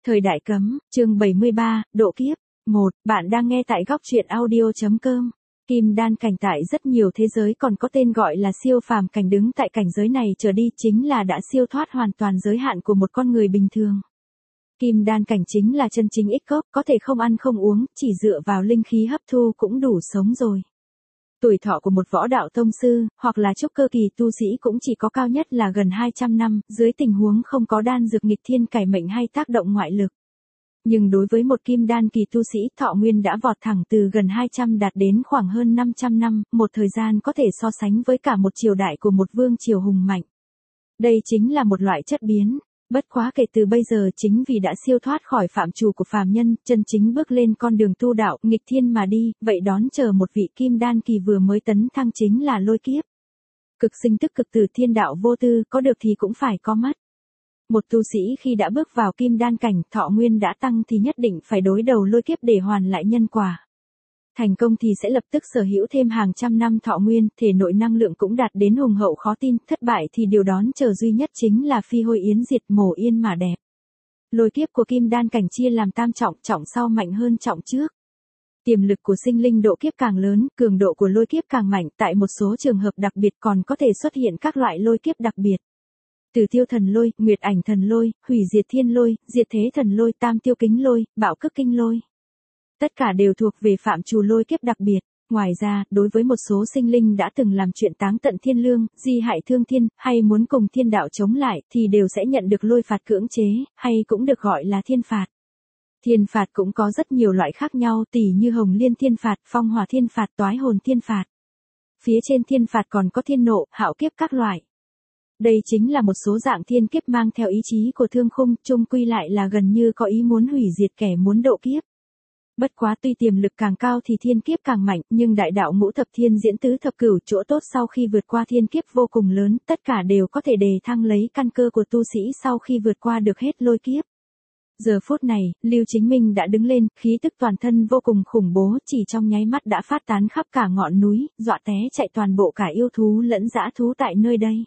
Thời đại cấm, chương 73, độ kiếp. 1. Bạn đang nghe tại góc truyện audio.com. Kim đan cảnh tại rất nhiều thế giới còn có tên gọi là siêu phàm cảnh, đứng tại cảnh giới này trở đi chính là đã siêu thoát hoàn toàn giới hạn của một con người bình thường. Kim đan cảnh chính là chân chính ích cốc, có thể không ăn không uống, chỉ dựa vào linh khí hấp thu cũng đủ sống rồi. Tuổi thọ của một võ đạo tông sư, hoặc là trúc cơ kỳ tu sĩ cũng chỉ có cao nhất là gần 200 năm, dưới tình huống không có đan dược nghịch thiên cải mệnh hay tác động ngoại lực. Nhưng đối với một kim đan kỳ tu sĩ, thọ nguyên đã vọt thẳng từ gần 200 đạt đến khoảng hơn 500 năm, một thời gian có thể so sánh với cả một triều đại của một vương triều hùng mạnh. Đây chính là một loại chất biến. Bất quá kể từ bây giờ chính vì đã siêu thoát khỏi phạm trù của phàm nhân, chân chính bước lên con đường tu đạo, nghịch thiên mà đi, vậy đón chờ một vị kim đan kỳ vừa mới tấn thăng chính là lôi kiếp. Cực sinh tức cực tử, thiên đạo vô tư, có được thì cũng phải có mất. Một tu sĩ khi đã bước vào kim đan cảnh, thọ nguyên đã tăng thì nhất định phải đối đầu lôi kiếp để hoàn lại nhân quả. Thành công thì sẽ lập tức sở hữu thêm hàng trăm năm thọ nguyên, thể nội năng lượng cũng đạt đến hùng hậu khó tin, thất bại thì điều đón chờ duy nhất chính là phi hôi yến diệt, mổ yên mà đẹp. Lôi kiếp của kim đan cảnh chia làm tam trọng, trọng sau mạnh hơn trọng trước. Tiềm lực của sinh linh độ kiếp càng lớn, cường độ của lôi kiếp càng mạnh, tại một số trường hợp đặc biệt còn có thể xuất hiện các loại lôi kiếp đặc biệt. Từ tiêu thần lôi, nguyệt ảnh thần lôi, hủy diệt thiên lôi, diệt thế thần lôi, tam tiêu kính lôi, bạo cức kinh lôi. Tất cả đều thuộc về phạm trù lôi kiếp đặc biệt. Ngoài ra, đối với một số sinh linh đã từng làm chuyện táng tận thiên lương, di hại thương thiên, hay muốn cùng thiên đạo chống lại, thì đều sẽ nhận được lôi phạt cưỡng chế, hay cũng được gọi là thiên phạt. Thiên phạt cũng có rất nhiều loại khác nhau, tỉ như hồng liên thiên phạt, phong hỏa thiên phạt, toái hồn thiên phạt. Phía trên thiên phạt còn có thiên nộ, hạo kiếp các loại. Đây chính là một số dạng thiên kiếp mang theo ý chí của thương khung, chung quy lại là gần như có ý muốn hủy diệt kẻ muốn độ kiếp. Bất quá tuy tiềm lực càng cao thì thiên kiếp càng mạnh, nhưng đại đạo ngũ thập thiên diễn tứ thập cửu, chỗ tốt sau khi vượt qua thiên kiếp vô cùng lớn, tất cả đều có thể đề thăng lấy căn cơ của tu sĩ sau khi vượt qua được hết lôi kiếp. Giờ phút này, Lưu Chính Minh đã đứng lên, khí tức toàn thân vô cùng khủng bố, chỉ trong nháy mắt đã phát tán khắp cả ngọn núi, dọa té chạy toàn bộ cả yêu thú lẫn dã thú tại nơi đây.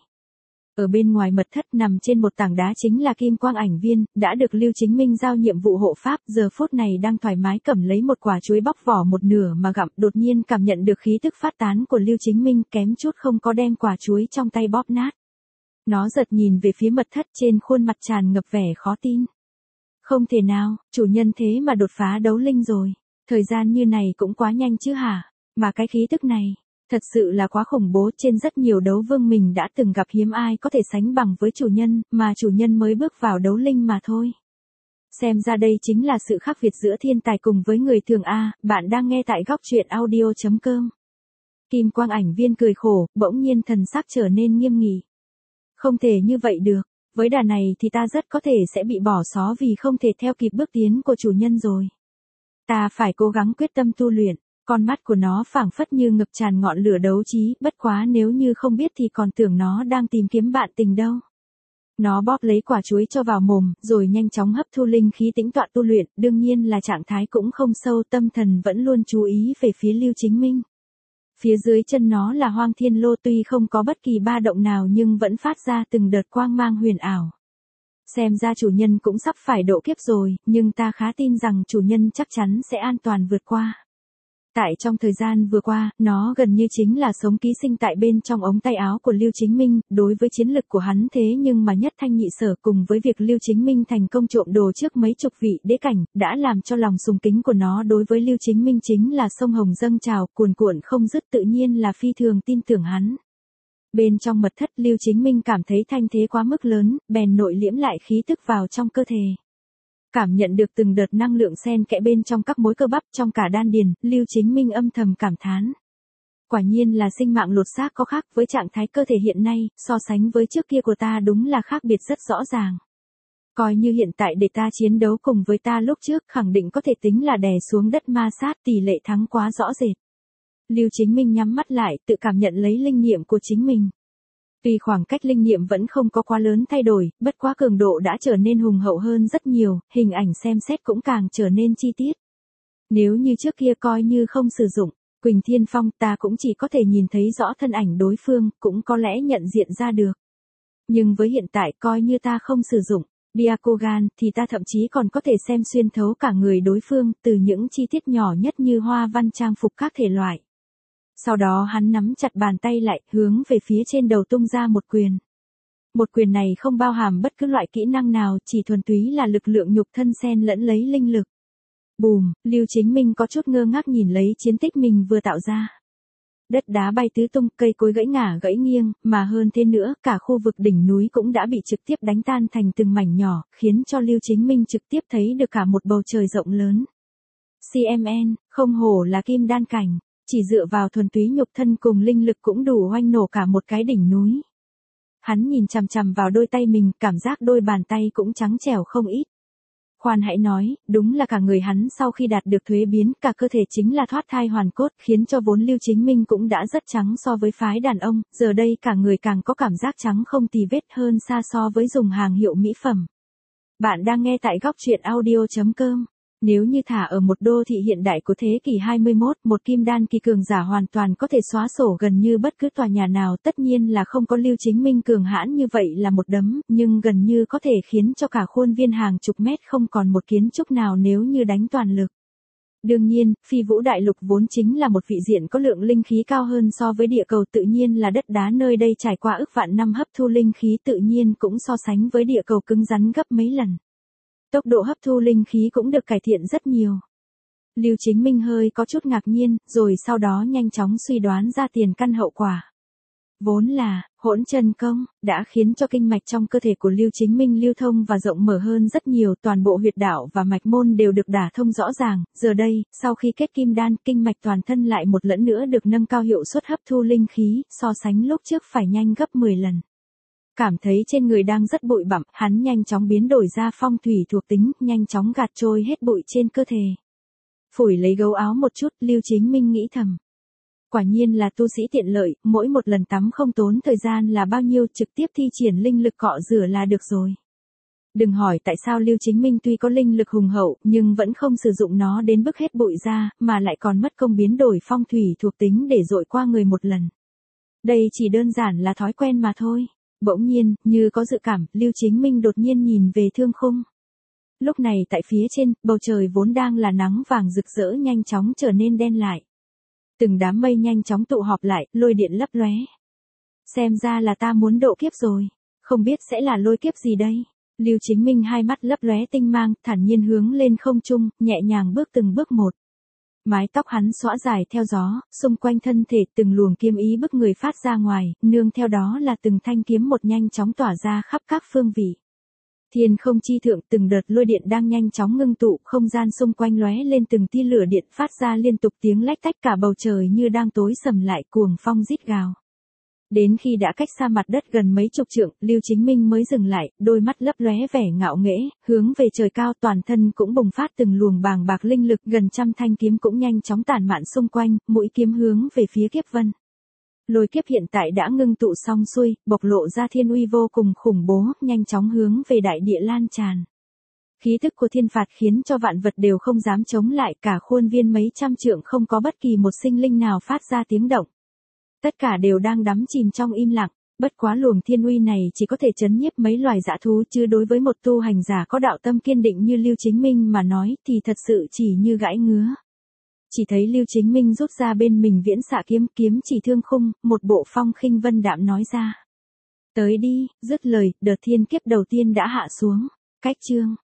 Ở bên ngoài mật thất nằm trên một tảng đá chính là Kim Quang Ảnh Viên, đã được Lưu Chính Minh giao nhiệm vụ hộ pháp, giờ phút này đang thoải mái cầm lấy một quả chuối bóc vỏ một nửa mà gặm, đột nhiên cảm nhận được khí tức phát tán của Lưu Chính Minh, kém chút không có đem quả chuối trong tay bóp nát. Nó giật nhìn về phía mật thất, trên khuôn mặt tràn ngập vẻ khó tin. Không thể nào, chủ nhân thế mà đột phá đấu linh rồi. Thời gian như này cũng quá nhanh chứ hả? Mà cái khí tức này, thật sự là quá khủng bố, trên rất nhiều đấu vương mình đã từng gặp hiếm ai có thể sánh bằng với chủ nhân, mà chủ nhân mới bước vào đấu linh mà thôi. Xem ra đây chính là sự khác biệt giữa thiên tài cùng với người thường a. Bạn đang nghe tại góc truyện audio.com. Kim Quang Ảnh Viên cười khổ, bỗng nhiên thần sắc trở nên nghiêm nghị. Không thể như vậy được, với đà này thì ta rất có thể sẽ bị bỏ xó vì không thể theo kịp bước tiến của chủ nhân rồi. Ta phải cố gắng quyết tâm tu luyện. Con mắt của nó phảng phất như ngập tràn ngọn lửa đấu trí, bất quá nếu như không biết thì còn tưởng nó đang tìm kiếm bạn tình đâu. Nó bóp lấy quả chuối cho vào mồm, rồi nhanh chóng hấp thu linh khí tĩnh tọa tu luyện, đương nhiên là trạng thái cũng không sâu, tâm thần vẫn luôn chú ý về phía Lưu Chính Minh. Phía dưới chân nó là Hoang Thiên Lô, tuy không có bất kỳ ba động nào nhưng vẫn phát ra từng đợt quang mang huyền ảo. Xem ra chủ nhân cũng sắp phải độ kiếp rồi, nhưng ta khá tin rằng chủ nhân chắc chắn sẽ an toàn vượt qua. Tại trong thời gian vừa qua, nó gần như chính là sống ký sinh tại bên trong ống tay áo của Lưu Chính Minh, đối với chiến lực của hắn thế nhưng mà nhất thanh nhị sở, cùng với việc Lưu Chính Minh thành công trộm đồ trước mấy chục vị đế cảnh, đã làm cho lòng sùng kính của nó đối với Lưu Chính Minh chính là sông hồng dâng trào, cuồn cuộn không dứt, tự nhiên là phi thường tin tưởng hắn. Bên trong mật thất, Lưu Chính Minh cảm thấy thanh thế quá mức lớn, bèn nội liễm lại khí tức vào trong cơ thể. Cảm nhận được từng đợt năng lượng xen kẽ bên trong các mối cơ bắp trong cả đan điền, Lưu Chính Minh âm thầm cảm thán. Quả nhiên là sinh mạng lột xác có khác với trạng thái cơ thể hiện nay, so sánh với trước kia của ta đúng là khác biệt rất rõ ràng. Coi như hiện tại để ta chiến đấu cùng với ta lúc trước, khẳng định có thể tính là đè xuống đất ma sát, tỷ lệ thắng quá rõ rệt. Lưu Chính Minh nhắm mắt lại, tự cảm nhận lấy linh nghiệm của chính mình. Tuy khoảng cách linh nghiệm vẫn không có quá lớn thay đổi, bất quá cường độ đã trở nên hùng hậu hơn rất nhiều, hình ảnh xem xét cũng càng trở nên chi tiết. Nếu như trước kia coi như không sử dụng Quỳnh Thiên Phong, ta cũng chỉ có thể nhìn thấy rõ thân ảnh đối phương, cũng có lẽ nhận diện ra được. Nhưng với hiện tại coi như ta không sử dụng Byakugan thì ta thậm chí còn có thể xem xuyên thấu cả người đối phương, từ những chi tiết nhỏ nhất như hoa văn trang phục các thể loại. Sau đó hắn nắm chặt bàn tay lại, hướng về phía trên đầu tung ra một quyền. Một quyền này không bao hàm bất cứ loại kỹ năng nào, chỉ thuần túy là lực lượng nhục thân xen lẫn lấy linh lực. Bùm, Lưu Chính Minh có chút ngơ ngác nhìn lấy chiến tích mình vừa tạo ra. Đất đá bay tứ tung, cây cối gãy ngả gãy nghiêng, mà hơn thế nữa, cả khu vực đỉnh núi cũng đã bị trực tiếp đánh tan thành từng mảnh nhỏ, khiến cho Lưu Chính Minh trực tiếp thấy được cả một bầu trời rộng lớn. CMN, không hổ là kim đan cảnh, chỉ dựa vào thuần túy nhục thân cùng linh lực cũng đủ oanh nổ cả một cái đỉnh núi. Hắn nhìn chằm chằm vào đôi tay mình, cảm giác đôi bàn tay cũng trắng trẻo không ít. Khoan hãy nói, đúng là cả người hắn sau khi đạt được thuế biến, cả cơ thể chính là thoát thai hoàn cốt, khiến cho vốn Lưu Chính Minh cũng đã rất trắng so với phái đàn ông, giờ đây cả người càng có cảm giác trắng không tì vết hơn xa so với dùng hàng hiệu mỹ phẩm. Bạn đang nghe tại góc truyện audio.com. Nếu như thả ở một đô thị hiện đại của thế kỷ 21, một kim đan kỳ cường giả hoàn toàn có thể xóa sổ gần như bất cứ tòa nhà nào, tất nhiên là không có Lưu Chính Minh cường hãn như vậy là một đấm, nhưng gần như có thể khiến cho cả khuôn viên hàng chục mét không còn một kiến trúc nào nếu như đánh toàn lực. Đương nhiên, Phi Vũ Đại Lục vốn chính là một vị diện có lượng linh khí cao hơn so với địa cầu, tự nhiên là đất đá nơi đây trải qua ức vạn năm hấp thu linh khí, tự nhiên cũng so sánh với địa cầu cứng rắn gấp mấy lần. Tốc độ hấp thu linh khí cũng được cải thiện rất nhiều. Lưu Chính Minh hơi có chút ngạc nhiên, rồi sau đó nhanh chóng suy đoán ra tiền căn hậu quả. Vốn là, hỗn chân công, đã khiến cho kinh mạch trong cơ thể của Lưu Chính Minh lưu thông và rộng mở hơn rất nhiều, toàn bộ huyệt đạo và mạch môn đều được đả thông rõ ràng, giờ đây, sau khi kết kim đan, kinh mạch toàn thân lại một lần nữa được nâng cao hiệu suất hấp thu linh khí, so sánh lúc trước phải nhanh gấp 10 lần. Cảm thấy trên người đang rất bụi bặm, hắn nhanh chóng biến đổi ra phong thủy thuộc tính, nhanh chóng gạt trôi hết bụi trên cơ thể. Phủi lấy gấu áo một chút, Lưu Chính Minh nghĩ thầm. Quả nhiên là tu sĩ tiện lợi, mỗi một lần tắm không tốn thời gian là bao nhiêu, trực tiếp thi triển linh lực cọ rửa là được rồi. Đừng hỏi tại sao Lưu Chính Minh tuy có linh lực hùng hậu, nhưng vẫn không sử dụng nó đến bức hết bụi ra, mà lại còn mất công biến đổi phong thủy thuộc tính để dội qua người một lần. Đây chỉ đơn giản là thói quen mà thôi. Bỗng nhiên, như có dự cảm, Lưu Chính Minh đột nhiên nhìn về thương khung. Lúc này tại phía trên, bầu trời vốn đang là nắng vàng rực rỡ nhanh chóng trở nên đen lại. Từng đám mây nhanh chóng tụ họp lại, lôi điện lấp lóe. Xem ra là ta muốn độ kiếp rồi. Không biết sẽ là lôi kiếp gì đây? Lưu Chính Minh hai mắt lấp lóe tinh mang, thản nhiên hướng lên không trung, nhẹ nhàng bước từng bước một. Mái tóc hắn xõa dài theo gió, xung quanh thân thể từng luồng kiếm ý bức người phát ra ngoài, nương theo đó là từng thanh kiếm một nhanh chóng tỏa ra khắp các phương vị. Thiên không chi thượng, từng đợt lôi điện đang nhanh chóng ngưng tụ, không gian xung quanh lóe lên từng tia lửa điện phát ra liên tục tiếng lách tách, cả bầu trời như đang tối sầm lại, cuồng phong rít gào. Đến khi đã cách xa mặt đất gần mấy chục trượng, Lưu Chính Minh mới dừng lại, đôi mắt lấp lóe vẻ ngạo nghễ, hướng về trời cao, toàn thân cũng bùng phát từng luồng bàng bạc linh lực, gần trăm thanh kiếm cũng nhanh chóng tản mạn xung quanh, mũi kiếm hướng về phía kiếp vân. Lôi kiếp hiện tại đã ngưng tụ xong xuôi, bộc lộ ra thiên uy vô cùng khủng bố, nhanh chóng hướng về đại địa lan tràn. Khí tức của thiên phạt khiến cho vạn vật đều không dám chống lại, cả khuôn viên mấy trăm trượng không có bất kỳ một sinh linh nào phát ra tiếng động. Tất cả đều đang đắm chìm trong im lặng, bất quá luồng thiên uy này chỉ có thể chấn nhiếp mấy loài dã thú, chứ đối với một tu hành giả có đạo tâm kiên định như Lưu Chính Minh mà nói thì thật sự chỉ như gãi ngứa. Chỉ thấy Lưu Chính Minh rút ra bên mình viễn xạ kiếm, kiếm chỉ thương khung, một bộ phong khinh vân đạm nói ra. Tới đi, dứt lời, đợt thiên kiếp đầu tiên đã hạ xuống. Cách chương.